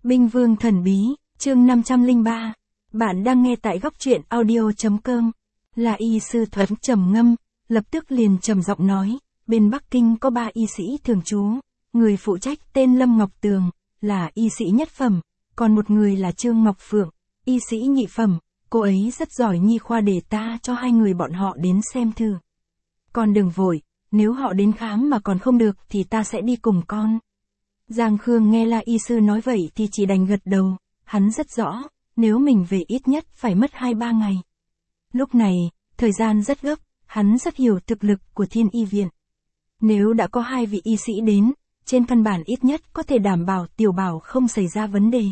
Binh Vương Thần Bí, chương 503. Bạn đang nghe tại góc truyện audio.com. Là y sư Thuấn trầm ngâm, lập tức liền trầm giọng nói, bên Bắc Kinh có 3 y sĩ thường trú, người phụ trách tên Lâm Ngọc Tường, là y sĩ nhất phẩm, còn một người là Trương Ngọc Phượng, y sĩ nhị phẩm, cô ấy rất giỏi nhi khoa, để ta cho 2 người bọn họ đến xem thử. Con đừng vội, nếu họ đến khám mà còn không được thì ta sẽ đi cùng con. Giang Khương nghe La y sư nói vậy thì chỉ đành gật đầu, hắn rất rõ, nếu mình về ít nhất phải mất 2-3 ngày. Lúc này, thời gian rất gấp, hắn rất hiểu thực lực của Thiên Y Viện. Nếu đã có 2 vị y sĩ đến, trên căn bản ít nhất có thể đảm bảo Tiểu Bảo không xảy ra vấn đề.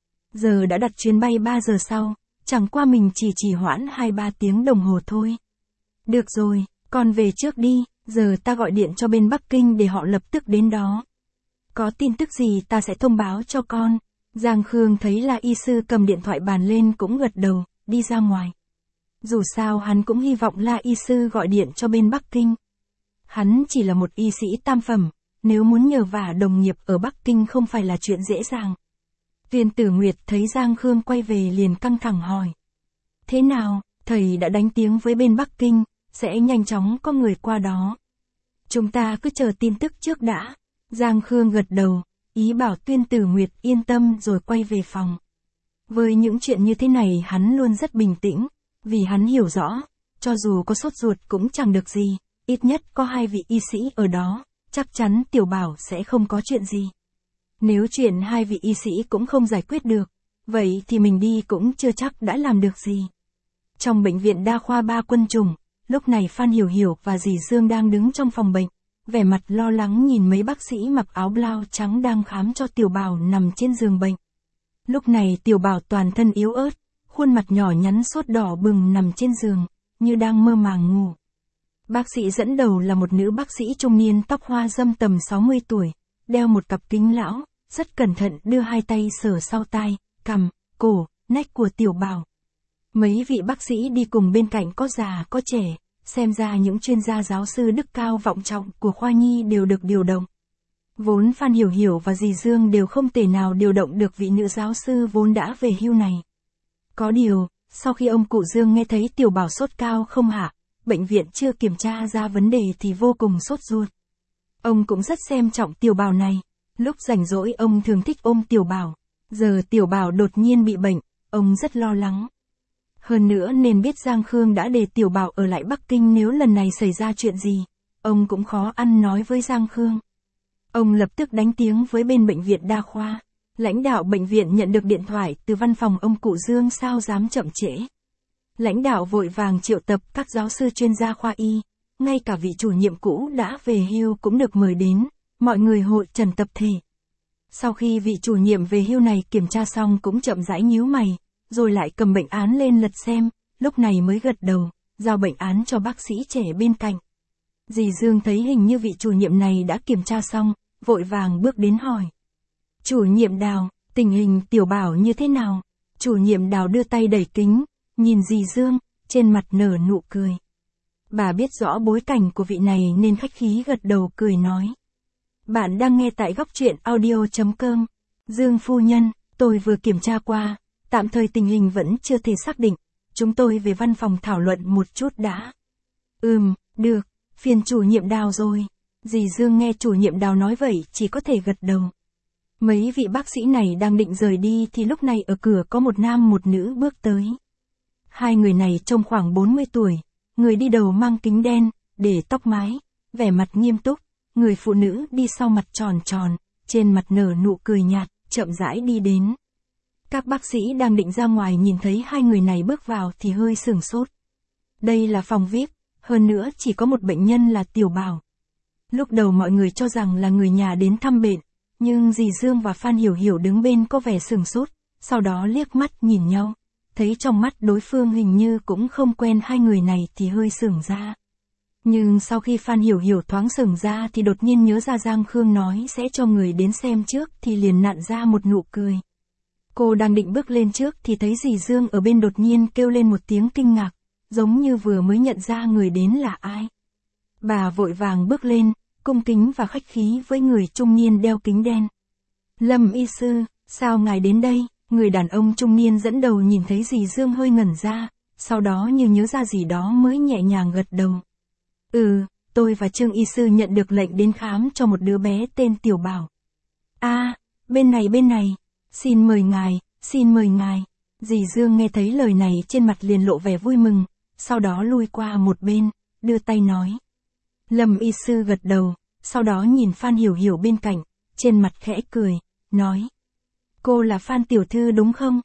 Giờ đã đặt chuyến bay 3 giờ sau, chẳng qua mình chỉ hoãn 2-3 tiếng đồng hồ thôi. Được rồi, con về trước đi, giờ ta gọi điện cho bên Bắc Kinh để họ lập tức đến đó. Có tin tức gì ta sẽ thông báo cho con. Giang Khương thấy là y sư cầm điện thoại bàn lên cũng gật đầu, đi ra ngoài. Dù sao hắn cũng hy vọng là y sư gọi điện cho bên Bắc Kinh. Hắn chỉ là một y sĩ tam phẩm, nếu muốn nhờ vả đồng nghiệp ở Bắc Kinh không phải là chuyện dễ dàng. Viên Tử Nguyệt thấy Giang Khương quay về liền căng thẳng hỏi. Thế nào, thầy đã đánh tiếng với bên Bắc Kinh, sẽ nhanh chóng có người qua đó. Chúng ta cứ chờ tin tức trước đã. Giang Khương gật đầu, ý bảo Tuyên Tử Nguyệt yên tâm rồi quay về phòng. Với những chuyện như thế này hắn luôn rất bình tĩnh, vì hắn hiểu rõ, cho dù có sốt ruột cũng chẳng được gì, ít nhất có 2 vị y sĩ ở đó, chắc chắn Tiểu Bảo sẽ không có chuyện gì. Nếu chuyện 2 vị y sĩ cũng không giải quyết được, vậy thì mình đi cũng chưa chắc đã làm được gì. Trong bệnh viện đa khoa 3 quân chủng, lúc này Phan Hiểu Hiểu và dì Dương đang đứng trong phòng bệnh, vẻ mặt lo lắng nhìn mấy bác sĩ mặc áo blau trắng đang khám cho Tiểu Bảo nằm trên giường bệnh. Lúc này Tiểu Bảo toàn thân yếu ớt, khuôn mặt nhỏ nhắn sốt đỏ bừng nằm trên giường, như đang mơ màng ngủ. Bác sĩ dẫn đầu là một nữ bác sĩ trung niên tóc hoa râm tầm 60 tuổi, đeo một cặp kính lão, rất cẩn thận đưa 2 tay sờ sau tai, cằm, cổ, nách của Tiểu Bảo. Mấy vị bác sĩ đi cùng bên cạnh có già có trẻ, xem ra những chuyên gia giáo sư đức cao vọng trọng của khoa nhi đều được điều động. Vốn Phan Hiểu Hiểu và dì Dương đều không thể nào điều động được vị nữ giáo sư vốn đã về hưu này. Có điều, sau khi ông cụ Dương nghe thấy Tiểu Bảo sốt cao không hạ, bệnh viện chưa kiểm tra ra vấn đề thì vô cùng sốt ruột. Ông cũng rất xem trọng Tiểu Bảo này, lúc rảnh rỗi ông thường thích ôm Tiểu Bảo, giờ Tiểu Bảo đột nhiên bị bệnh, ông rất lo lắng. Hơn nữa nên biết Giang Khương đã để Tiểu Bảo ở lại Bắc Kinh, nếu lần này xảy ra chuyện gì, ông cũng khó ăn nói với Giang Khương. Ông lập tức đánh tiếng với bên bệnh viện đa khoa. Lãnh đạo bệnh viện nhận được điện thoại từ văn phòng ông cụ Dương, sao dám chậm trễ. Lãnh đạo vội vàng triệu tập các giáo sư chuyên gia khoa y, ngay cả vị chủ nhiệm cũ đã về hưu cũng được mời đến, mọi người hội trần tập thể. Sau khi vị chủ nhiệm về hưu này kiểm tra xong cũng chậm rãi nhíu mày, rồi lại cầm bệnh án lên lật xem, lúc này mới gật đầu, giao bệnh án cho bác sĩ trẻ bên cạnh. Dì Dương thấy hình như vị chủ nhiệm này đã kiểm tra xong, vội vàng bước đến hỏi. Chủ nhiệm Đào, tình hình Tiểu Bảo như thế nào? Chủ nhiệm Đào đưa tay đẩy kính, nhìn dì Dương, trên mặt nở nụ cười. Bà biết rõ bối cảnh của vị này nên khách khí gật đầu cười nói. Bạn đang nghe tại góc truyện audio.com. Dương phu nhân, tôi vừa kiểm tra qua, tạm thời tình hình vẫn chưa thể xác định, chúng tôi về văn phòng thảo luận một chút đã. Được, phiền chủ nhiệm Đào rồi. Dì Dương nghe chủ nhiệm Đào nói vậy chỉ có thể gật đầu. Mấy vị bác sĩ này đang định rời đi thì lúc này ở cửa có một nam một nữ bước tới. 2 người này trông khoảng 40 tuổi, người đi đầu mang kính đen, để tóc mái, vẻ mặt nghiêm túc, người phụ nữ đi sau mặt tròn tròn, trên mặt nở nụ cười nhạt, chậm rãi đi đến. Các bác sĩ đang định ra ngoài nhìn thấy 2 người này bước vào thì hơi sửng sốt. Đây là phòng VIP, hơn nữa chỉ có một bệnh nhân là Tiểu Bảo. Lúc đầu mọi người cho rằng là người nhà đến thăm bệnh, nhưng dì Dương và Phan Hiểu Hiểu đứng bên có vẻ sửng sốt, sau đó liếc mắt nhìn nhau, thấy trong mắt đối phương hình như cũng không quen 2 người này thì hơi sửng ra. Nhưng sau khi Phan Hiểu Hiểu thoáng sửng ra thì đột nhiên nhớ ra Giang Khương nói sẽ cho người đến xem trước thì liền nặn ra một nụ cười. Cô đang định bước lên trước thì thấy dì Dương ở bên đột nhiên kêu lên một tiếng kinh ngạc, giống như vừa mới nhận ra người đến là ai. Bà vội vàng bước lên, cung kính và khách khí với người trung niên đeo kính đen. Lâm y sư, Sao ngài đến đây? Người đàn ông trung niên dẫn đầu nhìn thấy dì Dương hơi ngẩn ra, sau đó như nhớ ra gì đó mới nhẹ nhàng gật đầu. Tôi và Trương y sư nhận được lệnh đến khám cho một đứa bé tên Tiểu Bảo. Bên này, xin mời ngài. Dì Dương nghe thấy lời này trên mặt liền lộ vẻ vui mừng, sau đó lui qua một bên, đưa tay nói. Lâm y sư gật đầu, sau đó nhìn Phan Hiểu Hiểu bên cạnh, trên mặt khẽ cười, nói. Cô là Phan tiểu thư đúng không?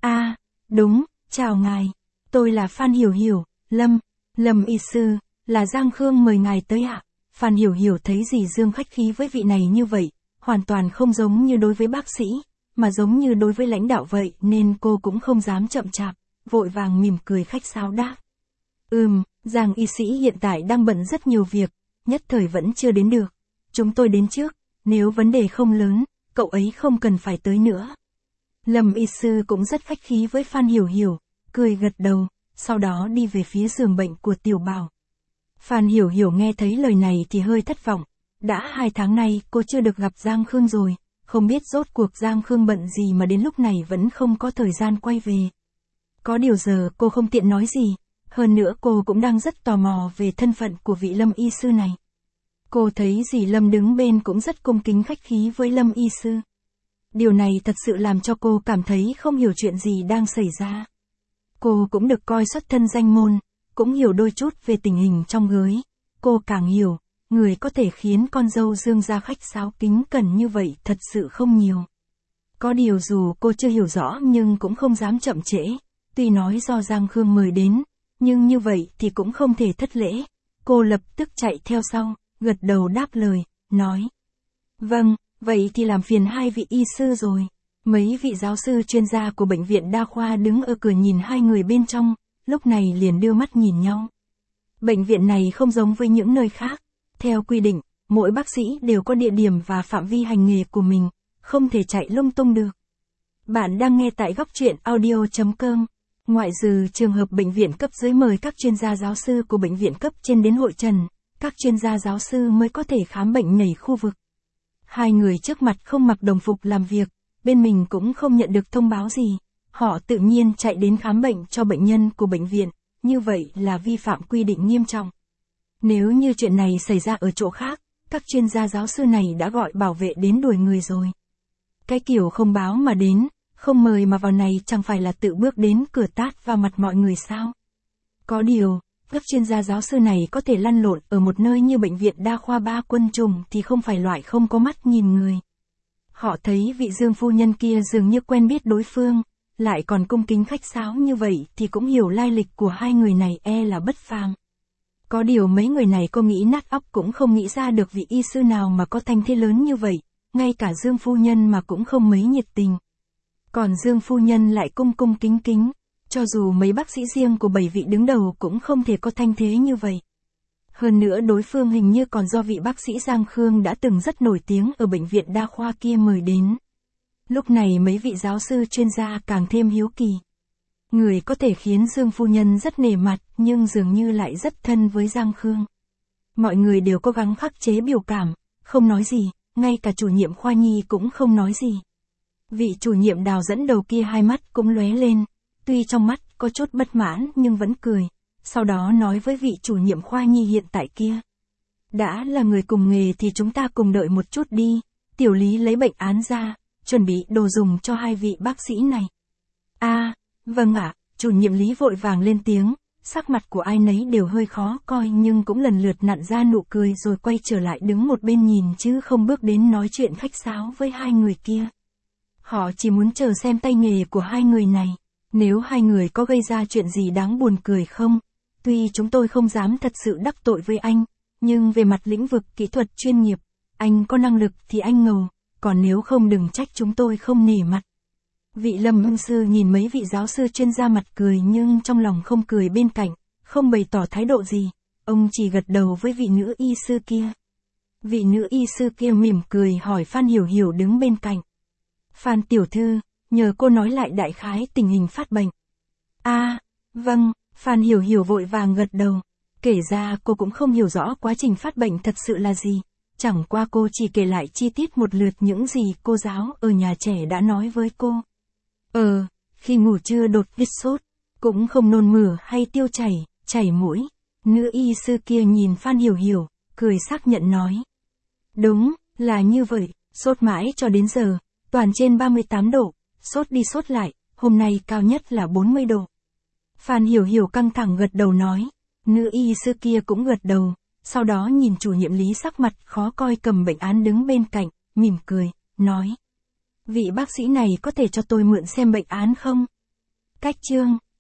Đúng, chào ngài. Tôi là Phan Hiểu Hiểu, Lâm y sư, là Giang Khương mời ngài tới ạ. Phan Hiểu Hiểu thấy dì Dương khách khí với vị này như vậy, hoàn toàn không giống như đối với bác sĩ, mà giống như đối với lãnh đạo vậy nên cô cũng không dám chậm chạp, vội vàng mỉm cười khách sáo đáp. Giang y sĩ hiện tại đang bận rất nhiều việc, nhất thời vẫn chưa đến được. Chúng tôi đến trước, nếu vấn đề không lớn, cậu ấy không cần phải tới nữa. Lâm y sư cũng rất khách khí với Phan Hiểu Hiểu, cười gật đầu, sau đó đi về phía giường bệnh của Tiểu Bảo. Phan Hiểu Hiểu nghe thấy lời này thì hơi thất vọng. Đã 2 tháng nay cô chưa được gặp Giang Khương rồi, không biết rốt cuộc Giang Khương bận gì mà đến lúc này vẫn không có thời gian quay về. Có điều giờ cô không tiện nói gì, hơn nữa cô cũng đang rất tò mò về thân phận của vị Lâm y sư này. Cô thấy dì Lâm đứng bên cũng rất cung kính khách khí với Lâm y sư. Điều này thật sự làm cho cô cảm thấy không hiểu chuyện gì đang xảy ra. Cô cũng được coi xuất thân danh môn, cũng hiểu đôi chút về tình hình trong gới. Cô càng hiểu, người có thể khiến con dâu Dương gia khách sáo kính cẩn như vậy thật sự không nhiều. Có điều dù cô chưa hiểu rõ nhưng cũng không dám chậm trễ, tuy nói do Giang Khương mời đến, nhưng như vậy thì cũng không thể thất lễ. Cô lập tức chạy theo sau, gật đầu đáp lời, nói. Vâng, vậy thì làm phiền 2 vị y sư rồi. Mấy vị giáo sư chuyên gia của bệnh viện đa khoa đứng ở cửa nhìn 2 người bên trong, lúc này liền đưa mắt nhìn nhau. Bệnh viện này không giống với những nơi khác. Theo quy định, mỗi bác sĩ đều có địa điểm và phạm vi hành nghề của mình, không thể chạy lung tung được. Bạn đang nghe tại góc truyện audio.com. Ngoại trừ trường hợp bệnh viện cấp dưới mời các chuyên gia giáo sư của bệnh viện cấp trên đến hội trần, các chuyên gia giáo sư mới có thể khám bệnh nhảy khu vực. 2 người trước mặt không mặc đồng phục làm việc, bên mình cũng không nhận được thông báo gì. Họ tự nhiên chạy đến khám bệnh cho bệnh nhân của bệnh viện, như vậy là vi phạm quy định nghiêm trọng. Nếu như chuyện này xảy ra ở chỗ khác, các chuyên gia giáo sư này đã gọi bảo vệ đến đuổi người rồi. Cái kiểu không báo mà đến, không mời mà vào này chẳng phải là tự bước đến cửa tát vào mặt mọi người sao? Có điều, các chuyên gia giáo sư này có thể lăn lộn ở một nơi như bệnh viện đa khoa 3 Quân Trùng thì không phải loại không có mắt nhìn người. Họ thấy vị Dương phu nhân kia dường như quen biết đối phương, lại còn cung kính khách sáo như vậy thì cũng hiểu lai lịch của 2 người này là bất phàm. Có điều mấy người này cô nghĩ nát óc cũng không nghĩ ra được vị y sư nào mà có thanh thế lớn như vậy, ngay cả Dương phu nhân mà cũng không mấy nhiệt tình. Còn Dương phu nhân lại cung cung kính kính, cho dù mấy bác sĩ riêng của 7 vị đứng đầu cũng không thể có thanh thế như vậy. Hơn nữa đối phương hình như còn do vị bác sĩ Giang Khương đã từng rất nổi tiếng ở bệnh viện đa khoa kia mời đến. Lúc này mấy vị giáo sư chuyên gia càng thêm hiếu kỳ. Người có thể khiến Dương phu nhân rất nể mặt nhưng dường như lại rất thân với Giang Khương. Mọi người đều cố gắng khắc chế biểu cảm, không nói gì, ngay cả chủ nhiệm khoa nhi cũng không nói gì. Vị chủ nhiệm Đào dẫn đầu kia 2 mắt cũng lóe lên, tuy trong mắt có chút bất mãn nhưng vẫn cười, sau đó nói với vị chủ nhiệm khoa nhi hiện tại kia. Đã là người cùng nghề thì chúng ta cùng đợi một chút đi, Tiểu Lý lấy bệnh án ra, chuẩn bị đồ dùng cho 2 vị bác sĩ này. Vâng ạ, chủ nhiệm Lý vội vàng lên tiếng, sắc mặt của ai nấy đều hơi khó coi nhưng cũng lần lượt nặn ra nụ cười rồi quay trở lại đứng một bên nhìn chứ không bước đến nói chuyện khách sáo với 2 người kia. Họ chỉ muốn chờ xem tay nghề của 2 người này, nếu 2 người có gây ra chuyện gì đáng buồn cười không. Tuy chúng tôi không dám thật sự đắc tội với anh, nhưng về mặt lĩnh vực kỹ thuật chuyên nghiệp, anh có năng lực thì anh ngầu, còn nếu không đừng trách chúng tôi không nể mặt. Vị Lâm y sư nhìn mấy vị giáo sư chuyên gia mặt cười nhưng trong lòng không cười bên cạnh, không bày tỏ thái độ gì, ông chỉ gật đầu với vị nữ y sư kia. Vị nữ y sư kia mỉm cười hỏi Phan Hiểu Hiểu đứng bên cạnh. Phan tiểu thư, nhờ cô nói lại đại khái tình hình phát bệnh. Vâng, Phan Hiểu Hiểu vội vàng gật đầu. Kể ra cô cũng không hiểu rõ quá trình phát bệnh thật sự là gì. chẳng qua cô chỉ kể lại chi tiết một lượt những gì cô giáo ở nhà trẻ đã nói với cô. Khi ngủ trưa đột ngột sốt, cũng không nôn mửa hay tiêu chảy mũi. Nữ y sư kia nhìn Phan Hiểu Hiểu, cười xác nhận nói. Đúng, là như vậy, sốt mãi cho đến giờ, toàn trên 38 độ, sốt đi sốt lại, hôm nay cao nhất là 40 độ. Phan Hiểu Hiểu căng thẳng gật đầu nói. Nữ y sư kia cũng gật đầu, sau đó nhìn chủ nhiệm Lý sắc mặt khó coi cầm bệnh án đứng bên cạnh, mỉm cười, nói. Vị bác sĩ này có thể cho tôi mượn xem bệnh án không? Cách chương